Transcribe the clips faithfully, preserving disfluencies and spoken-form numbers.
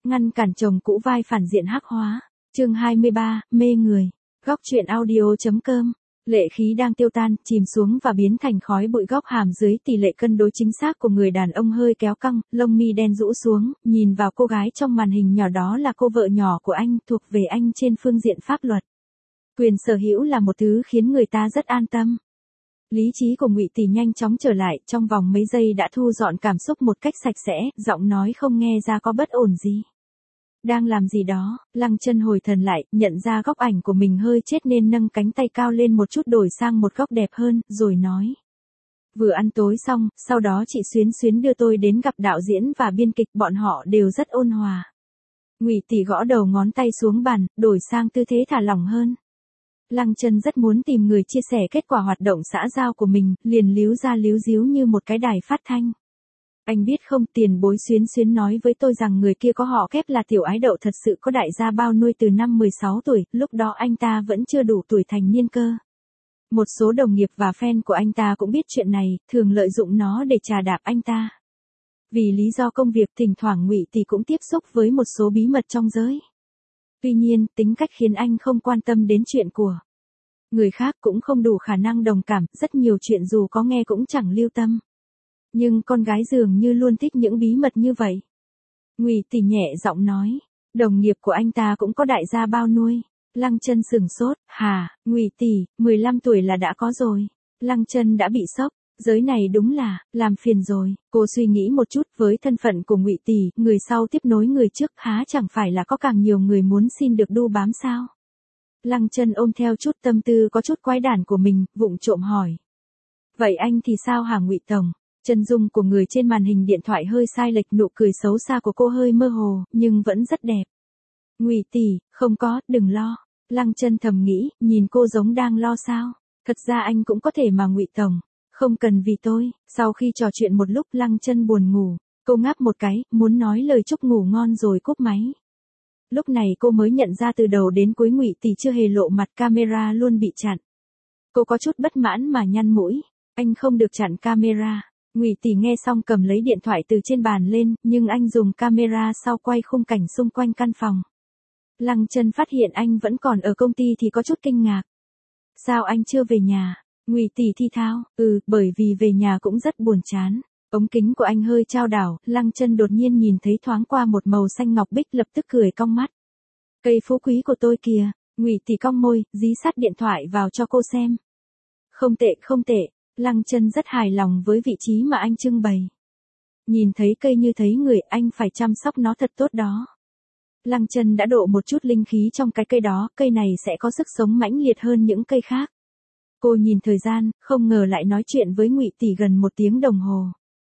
ngăn cản chồng cũ vai phản diện hắc hóa. Chương hai mươi ba, mê người. Góc truyện audio chấm com. Lệ khí đang tiêu tan, chìm xuống và biến thành khói bụi góc hàm dưới tỷ lệ cân đối chính xác của người đàn ông hơi kéo căng, lông mi đen rũ xuống, nhìn vào cô gái trong màn hình nhỏ đó là cô vợ nhỏ của anh, thuộc về anh trên phương diện pháp luật. Quyền sở hữu là một thứ khiến người ta rất an tâm. Lý trí của Ngụy Tỷ nhanh chóng trở lại, trong vòng mấy giây đã thu dọn cảm xúc một cách sạch sẽ, giọng nói không nghe ra có bất ổn gì. Đang làm gì đó, Lăng Chân hồi thần lại, nhận ra góc ảnh của mình hơi chết nên nâng cánh tay cao lên một chút đổi sang một góc đẹp hơn, rồi nói. Vừa ăn tối xong, sau đó chị Xuyến Xuyến đưa tôi đến gặp đạo diễn và biên kịch, bọn họ đều rất ôn hòa. Ngụy Tỷ gõ đầu ngón tay xuống bàn, đổi sang tư thế thả lỏng hơn. Lăng Chân rất muốn tìm người chia sẻ kết quả hoạt động xã giao của mình, liền líu ra líu díu như một cái đài phát thanh. Anh biết không, tiền bối Xuyến Xuyến nói với tôi rằng người kia có họ Kép là tiểu ái đậu thật sự có đại gia bao nuôi từ năm mười sáu tuổi, lúc đó anh ta vẫn chưa đủ tuổi thành niên cơ. Một số đồng nghiệp và fan của anh ta cũng biết chuyện này, thường lợi dụng nó để trà đạp anh ta. Vì lý do công việc, thỉnh thoảng Ngụy Tỷ cũng tiếp xúc với một số bí mật trong giới. Tuy nhiên, tính cách khiến anh không quan tâm đến chuyện của người khác, cũng không đủ khả năng đồng cảm, rất nhiều chuyện dù có nghe cũng chẳng lưu tâm. Nhưng con gái dường như luôn thích những bí mật như vậy. Ngụy Tỷ nhẹ giọng nói, đồng nghiệp của anh ta cũng có đại gia bao nuôi. Lăng Chân sửng sốt, hà, Ngụy Tỷ, mười lăm tuổi là đã có rồi. Lăng Chân đã bị sốc, giới này đúng là, làm phiền rồi. Cô suy nghĩ một chút, với thân phận của Ngụy Tỷ, người sau tiếp nối người trước, há chẳng phải là có càng nhiều người muốn xin được đu bám sao? Lăng Chân ôm theo chút tâm tư có chút quái đản của mình, vụng trộm hỏi. Vậy anh thì sao hả Ngụy Tổng? Chân dung của người trên màn hình điện thoại hơi sai lệch, nụ cười xấu xa của cô hơi mơ hồ, nhưng vẫn rất đẹp. Ngụy Tỷ, không có, đừng lo. Lăng Chân thầm nghĩ, nhìn cô giống đang lo sao. Thật ra anh cũng có thể mà Ngụy Tổng. Không cần vì tôi. Sau khi trò chuyện một lúc, Lăng Chân buồn ngủ. Cô ngáp một cái, muốn nói lời chúc ngủ ngon rồi cúp máy. Lúc này cô mới nhận ra từ đầu đến cuối Ngụy Tỷ chưa hề lộ mặt, camera luôn bị chặn. Cô có chút bất mãn mà nhăn mũi. Anh không được chặn camera. Ngụy Tỷ nghe xong cầm lấy điện thoại từ trên bàn lên, nhưng anh dùng camera sau quay khung cảnh xung quanh căn phòng. Lăng Chân phát hiện anh vẫn còn ở công ty thì có chút kinh ngạc. Sao anh chưa về nhà? Ngụy Tỷ thi thao, ừ, bởi vì về nhà cũng rất buồn chán. Ống kính của anh hơi chao đảo, Lăng Chân đột nhiên nhìn thấy thoáng qua một màu xanh ngọc bích, lập tức cười cong mắt. Cây phú quý của tôi kìa. Ngụy Tỷ cong môi, dí sát điện thoại vào cho cô xem. Không tệ, không tệ. Lăng Chân rất hài lòng với vị trí mà anh trưng bày. Nhìn thấy cây như thấy người, anh phải chăm sóc nó thật tốt đó. Lăng Chân đã độ một chút linh khí trong cái cây đó, cây này sẽ có sức sống mãnh liệt hơn những cây khác. Cô nhìn thời gian, không ngờ lại nói chuyện với Ngụy Tỷ gần một tiếng đồng hồ.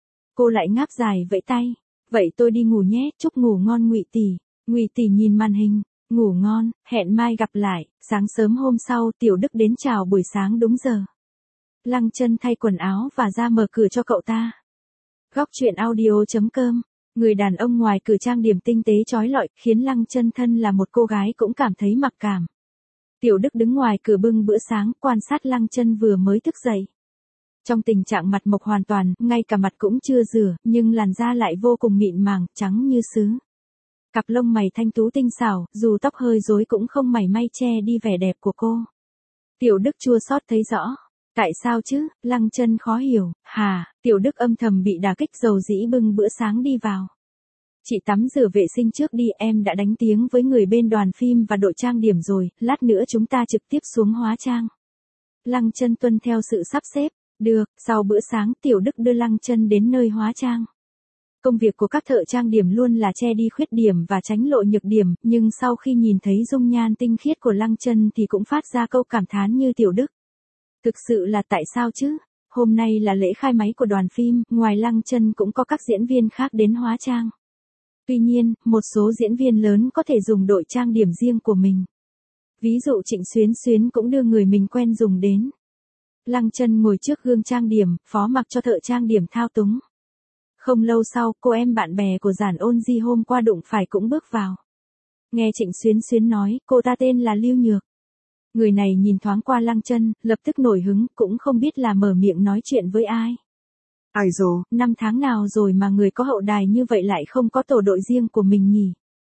Cô lại ngáp dài vẫy tay. Vậy tôi đi ngủ nhé, chúc ngủ ngon Ngụy Tỷ. Ngụy Tỷ nhìn màn hình, ngủ ngon, hẹn mai gặp lại. Sáng sớm hôm sau, Tiểu Đức đến chào buổi sáng đúng giờ. Lăng Chân thay quần áo và ra mở cửa cho cậu ta. Góc truyện audio chấm com. Người đàn ông ngoài cửa trang điểm tinh tế chói lọi, khiến Lăng Chân thân là một cô gái cũng cảm thấy mặc cảm. Tiểu Đức đứng ngoài cửa bưng bữa sáng, quan sát Lăng Chân vừa mới thức dậy. Trong tình trạng mặt mộc hoàn toàn, ngay cả mặt cũng chưa rửa, nhưng làn da lại vô cùng mịn màng, trắng như sứ. Cặp lông mày thanh tú tinh xảo, dù tóc hơi rối cũng không mảy may che đi vẻ đẹp của cô. Tiểu Đức chua xót thấy rõ. Tại sao chứ? Lăng Chân khó hiểu. Hà, Tiểu Đức âm thầm bị đả kích, dầu dĩ bưng bữa sáng đi vào. Chị tắm rửa vệ sinh trước đi, em đã đánh tiếng với người bên đoàn phim và đội trang điểm rồi, lát nữa chúng ta trực tiếp xuống hóa trang. Lăng Chân tuân theo sự sắp xếp. Được, sau bữa sáng Tiểu Đức đưa Lăng Chân đến nơi hóa trang. Công việc của các thợ trang điểm luôn là che đi khuyết điểm và tránh lộ nhược điểm, nhưng sau khi nhìn thấy dung nhan tinh khiết của Lăng Chân thì cũng phát ra câu cảm thán như Tiểu Đức. Thực sự là tại sao chứ? Hôm nay là lễ khai máy của đoàn phim, ngoài Lăng Chân cũng có các diễn viên khác đến hóa trang. Tuy nhiên, một số diễn viên lớn có thể dùng đội trang điểm riêng của mình. Ví dụ Trịnh Xuyến Xuyến cũng đưa người mình quen dùng đến. Lăng Chân ngồi trước gương trang điểm, phó mặc cho thợ trang điểm thao túng. Không lâu sau, cô em bạn bè của Giản Ôn Di hôm qua đụng phải cũng bước vào. Nghe Trịnh Xuyến Xuyến nói, cô ta tên là Lưu Nhược. Người này nhìn thoáng qua Lăng Chân, lập tức nổi hứng, cũng không biết là mở miệng nói chuyện với ai. Ai dồ, năm tháng nào rồi mà người có hậu đài như vậy lại không có tổ đội riêng của mình nhỉ?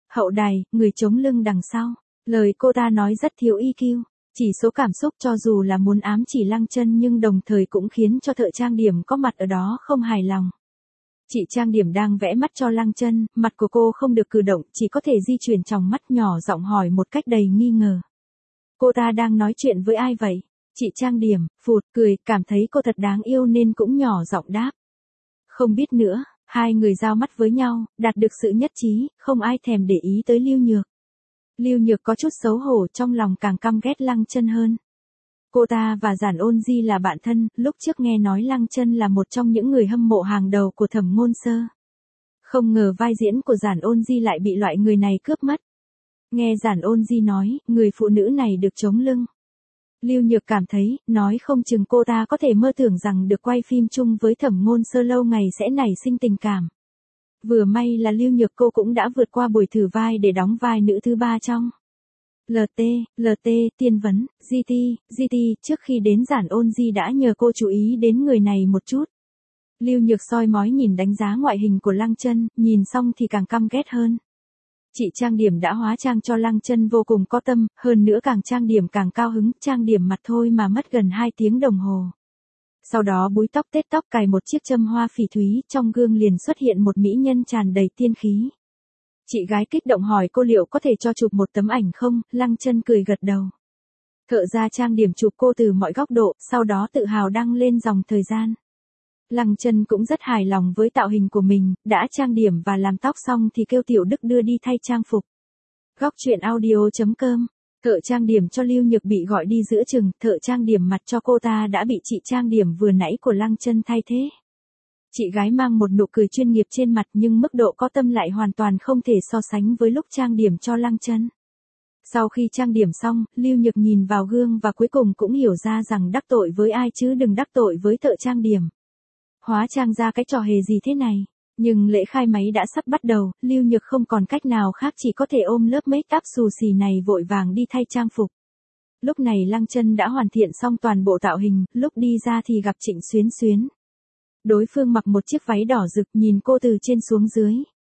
Hậu đài, người chống lưng đằng sau. Lời cô ta nói rất thiếu i kiu. Chỉ số cảm xúc cho dù là muốn ám chỉ Lăng Chân nhưng đồng thời cũng khiến cho thợ trang điểm có mặt ở đó không hài lòng. Chị trang điểm đang vẽ mắt cho Lăng Chân, mặt của cô không được cử động, chỉ có thể di chuyển tròng mắt nhỏ giọng hỏi một cách đầy nghi ngờ. Cô ta đang nói chuyện với ai vậy? Chị trang điểm, phụt, cười, cảm thấy cô thật đáng yêu nên cũng nhỏ giọng đáp. Không biết nữa, hai người giao mắt với nhau, đạt được sự nhất trí, không ai thèm để ý tới Lưu Nhược. Lưu Nhược có chút xấu hổ, trong lòng càng căm ghét Lăng Chân hơn. Cô ta và Giản Ôn Di là bạn thân, lúc trước nghe nói Lăng Chân là một trong những người hâm mộ hàng đầu của Thẩm Ngôn Sơ. Không ngờ vai diễn của Giản Ôn Di lại bị loại người này cướp mất. Nghe Giản Ôn Di nói, người phụ nữ này được chống lưng. Lưu Nhược cảm thấy, nói không chừng cô ta có thể mơ tưởng rằng được quay phim chung với Thẩm Ngôn Sơ lâu ngày sẽ nảy sinh tình cảm. Vừa may là Lưu Nhược cô cũng đã vượt qua buổi thử vai để đóng vai nữ thứ ba trong lờ tê, lờ tê, tiên vấn, giê tê, giê tê, trước khi đến Giản Ôn Di đã nhờ cô chú ý đến người này một chút. Lưu Nhược soi mói nhìn đánh giá ngoại hình của Lăng Chân, nhìn xong thì càng căm ghét hơn. Chị trang điểm đã hóa trang cho Lăng Chân vô cùng có tâm, hơn nữa càng trang điểm càng cao hứng, trang điểm mặt thôi mà mất gần hai tiếng đồng hồ. Sau đó búi tóc tết tóc cài một chiếc châm hoa phỉ thúy, trong gương liền xuất hiện một mỹ nhân tràn đầy tiên khí. Chị gái kích động hỏi cô liệu có thể cho chụp một tấm ảnh không, Lăng Chân cười gật đầu. Thợ ra trang điểm chụp cô từ mọi góc độ, sau đó tự hào đăng lên dòng thời gian. Lăng Chân cũng rất hài lòng với tạo hình của mình, đã trang điểm và làm tóc xong thì kêu Tiểu Đức đưa đi thay trang phục. Góc truyện audio chấm com. Thợ trang điểm cho Lưu Nhược bị gọi đi giữa chừng, thợ trang điểm mặt cho cô ta đã bị chị trang điểm vừa nãy của Lăng Chân thay thế. Chị gái mang một nụ cười chuyên nghiệp trên mặt nhưng mức độ có tâm lại hoàn toàn không thể so sánh với lúc trang điểm cho Lăng Chân. Sau khi trang điểm xong, Lưu Nhược nhìn vào gương và cuối cùng cũng hiểu ra rằng đắc tội với ai chứ đừng đắc tội với thợ trang điểm. Hóa trang ra cái trò hề gì thế này? Nhưng lễ khai máy đã sắp bắt đầu, Lưu Nhược không còn cách nào khác chỉ có thể ôm lớp make up xù xì này vội vàng đi thay trang phục. Lúc này Lăng Chân đã hoàn thiện xong toàn bộ tạo hình, lúc đi ra thì gặp Trịnh Xuyến Xuyến. Đối phương mặc một chiếc váy đỏ rực nhìn cô từ trên xuống dưới.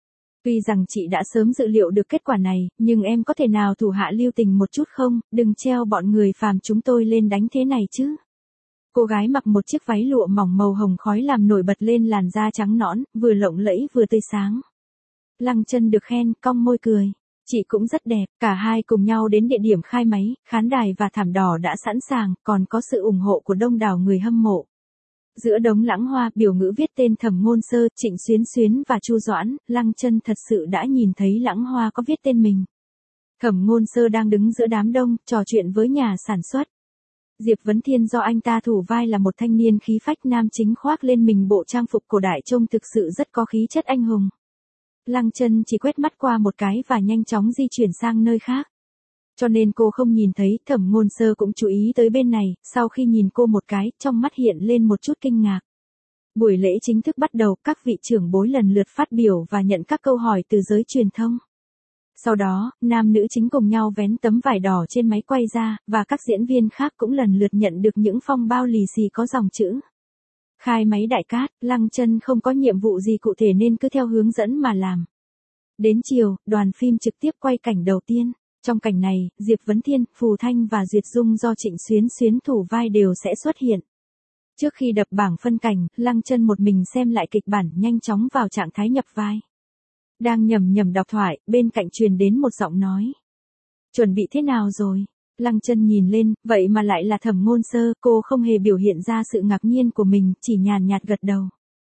Tuy rằng chị đã sớm dự liệu được kết quả này, nhưng em có thể nào thủ hạ lưu tình một chút không, đừng treo bọn người phàm chúng tôi lên đánh thế này chứ. Cô gái mặc một chiếc váy lụa mỏng màu hồng khói làm nổi bật lên làn da trắng nõn, vừa lộng lẫy vừa tươi sáng. Lăng Chân được khen, cong môi cười. Chị cũng rất đẹp, cả hai cùng nhau đến địa điểm khai máy, khán đài và thảm đỏ đã sẵn sàng, còn có sự ủng hộ của đông đảo người hâm mộ. Giữa đống lãng hoa, biểu ngữ viết tên Thẩm Ngôn Sơ, Trịnh Xuyến Xuyến và Chu Doãn, Lăng Chân thật sự đã nhìn thấy lãng hoa có viết tên mình. Thẩm Ngôn Sơ đang đứng giữa đám đông, trò chuyện với nhà sản xuất. Diệp Vấn Thiên do anh ta thủ vai là một thanh niên khí phách nam chính khoác lên mình bộ trang phục cổ đại trông thực sự rất có khí chất anh hùng. Lăng Chân chỉ quét mắt qua một cái và nhanh chóng di chuyển sang nơi khác. Cho nên cô không nhìn thấy, Thẩm Ngôn Sơ cũng chú ý tới bên này, sau khi nhìn cô một cái, trong mắt hiện lên một chút kinh ngạc. Buổi lễ chính thức bắt đầu, các vị trưởng bối lần lượt phát biểu và nhận các câu hỏi từ giới truyền thông. Sau đó, nam nữ chính cùng nhau vén tấm vải đỏ trên máy quay ra, và các diễn viên khác cũng lần lượt nhận được những phong bao lì xì có dòng chữ. Khai máy đại cát, Lăng Chân không có nhiệm vụ gì cụ thể nên cứ theo hướng dẫn mà làm. Đến chiều, đoàn phim trực tiếp quay cảnh đầu tiên. Trong cảnh này, Diệp Vấn Thiên, Phù Thanh và Duyệt Dung do Trịnh Xuyến Xuyến thủ vai đều sẽ xuất hiện. Trước khi đập bảng phân cảnh, Lăng Chân một mình xem lại kịch bản nhanh chóng vào trạng thái nhập vai. Đang nhầm nhầm đọc thoại, bên cạnh truyền đến một giọng nói. Chuẩn bị thế nào rồi? Lăng Chân nhìn lên, vậy mà lại là Thẩm Ngôn Sơ, cô không hề biểu hiện ra sự ngạc nhiên của mình, chỉ nhàn nhạt gật đầu.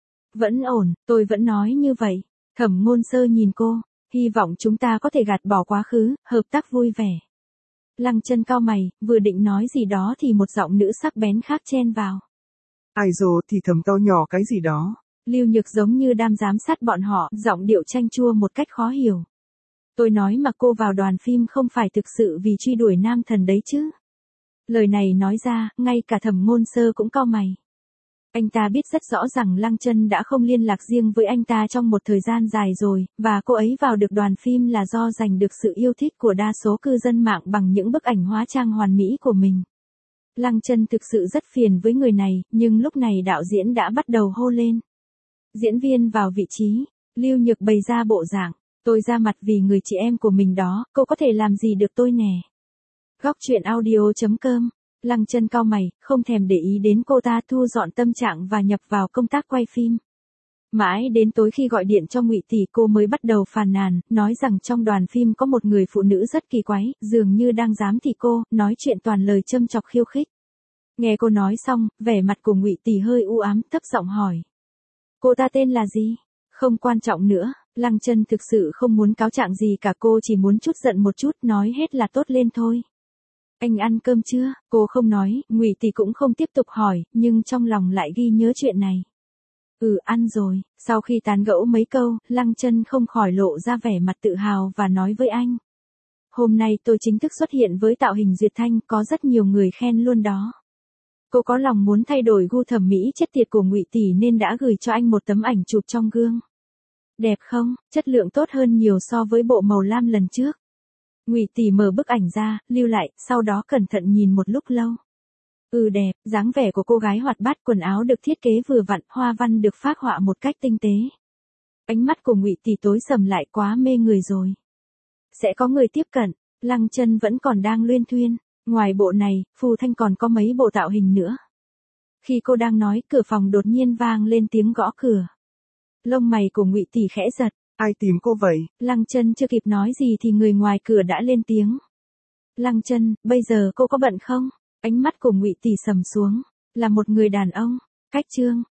Vẫn ổn, tôi vẫn nói như vậy. Thẩm Ngôn Sơ nhìn cô, hy vọng chúng ta có thể gạt bỏ quá khứ, hợp tác vui vẻ. Lăng Chân cau mày, vừa định nói gì đó thì một giọng nữ sắc bén khác chen vào. Ai dồ thì thầm to nhỏ cái gì đó. Lưu Nhược giống như đang giám sát bọn họ, giọng điệu chanh chua một cách khó hiểu. Tôi nói mà cô vào đoàn phim không phải thực sự vì truy đuổi nam thần đấy chứ. Lời này nói ra, ngay cả Thẩm Ngôn Sơ cũng cau mày. Anh ta biết rất rõ rằng Lăng Chân đã không liên lạc riêng với anh ta trong một thời gian dài rồi, và cô ấy vào được đoàn phim là do giành được sự yêu thích của đa số cư dân mạng bằng những bức ảnh hóa trang hoàn mỹ của mình. Lăng Chân thực sự rất phiền với người này, nhưng lúc này đạo diễn đã bắt đầu hô lên. Diễn viên vào vị trí, Lưu Nhược bày ra bộ dạng. Tôi ra mặt vì người chị em của mình đó, cô có thể làm gì được tôi nè. Góc truyện audio.com. Lăng Chân cau mày, không thèm để ý đến cô ta, thu dọn tâm trạng và nhập vào công tác quay phim. Mãi đến tối khi gọi điện cho Ngụy Tỷ cô mới bắt đầu phàn nàn, nói rằng trong đoàn phim có một người phụ nữ rất kỳ quái, dường như đang giám thị cô, nói chuyện toàn lời châm chọc khiêu khích. Nghe cô nói xong, vẻ mặt của Ngụy Tỷ hơi u ám, thấp giọng hỏi. Cô ta tên là gì? Không quan trọng nữa, Lăng Chân thực sự không muốn cáo trạng gì cả, cô chỉ muốn chút giận một chút, nói hết là tốt lên thôi. Anh ăn cơm chưa? Cô không nói, Ngụy Tỷ cũng không tiếp tục hỏi, nhưng trong lòng lại ghi nhớ chuyện này. Ừ, ăn rồi. Sau khi tán gẫu mấy câu, Lăng Chân không khỏi lộ ra vẻ mặt tự hào và nói với anh. Hôm nay tôi chính thức xuất hiện với tạo hình duyệt thanh, có rất nhiều người khen luôn đó. Cô có lòng muốn thay đổi gu thẩm mỹ chết tiệt của Ngụy Tỷ nên đã gửi cho anh một tấm ảnh chụp trong gương. Đẹp không? Chất lượng tốt hơn nhiều so với bộ màu lam lần trước. Ngụy Tỷ mở bức ảnh ra, lưu lại, sau đó cẩn thận nhìn một lúc lâu. Ừ đẹp, dáng vẻ của cô gái hoạt bát, quần áo được thiết kế vừa vặn, hoa văn được phác họa một cách tinh tế. Ánh mắt của Ngụy Tỷ tối sầm lại, quá mê người rồi. Sẽ có người tiếp cận, Lăng Chân vẫn còn đang luyên thuyên, ngoài bộ này, Phù Thanh còn có mấy bộ tạo hình nữa. Khi cô đang nói, cửa phòng đột nhiên vang lên tiếng gõ cửa. Lông mày của Ngụy Tỷ khẽ giật. Ai tìm cô vậy? Lăng Chân chưa kịp nói gì thì người ngoài cửa đã lên tiếng. Lăng Chân, bây giờ cô có bận không? Ánh mắt của Ngụy Tỷ sầm xuống, là một người đàn ông. Cách chương,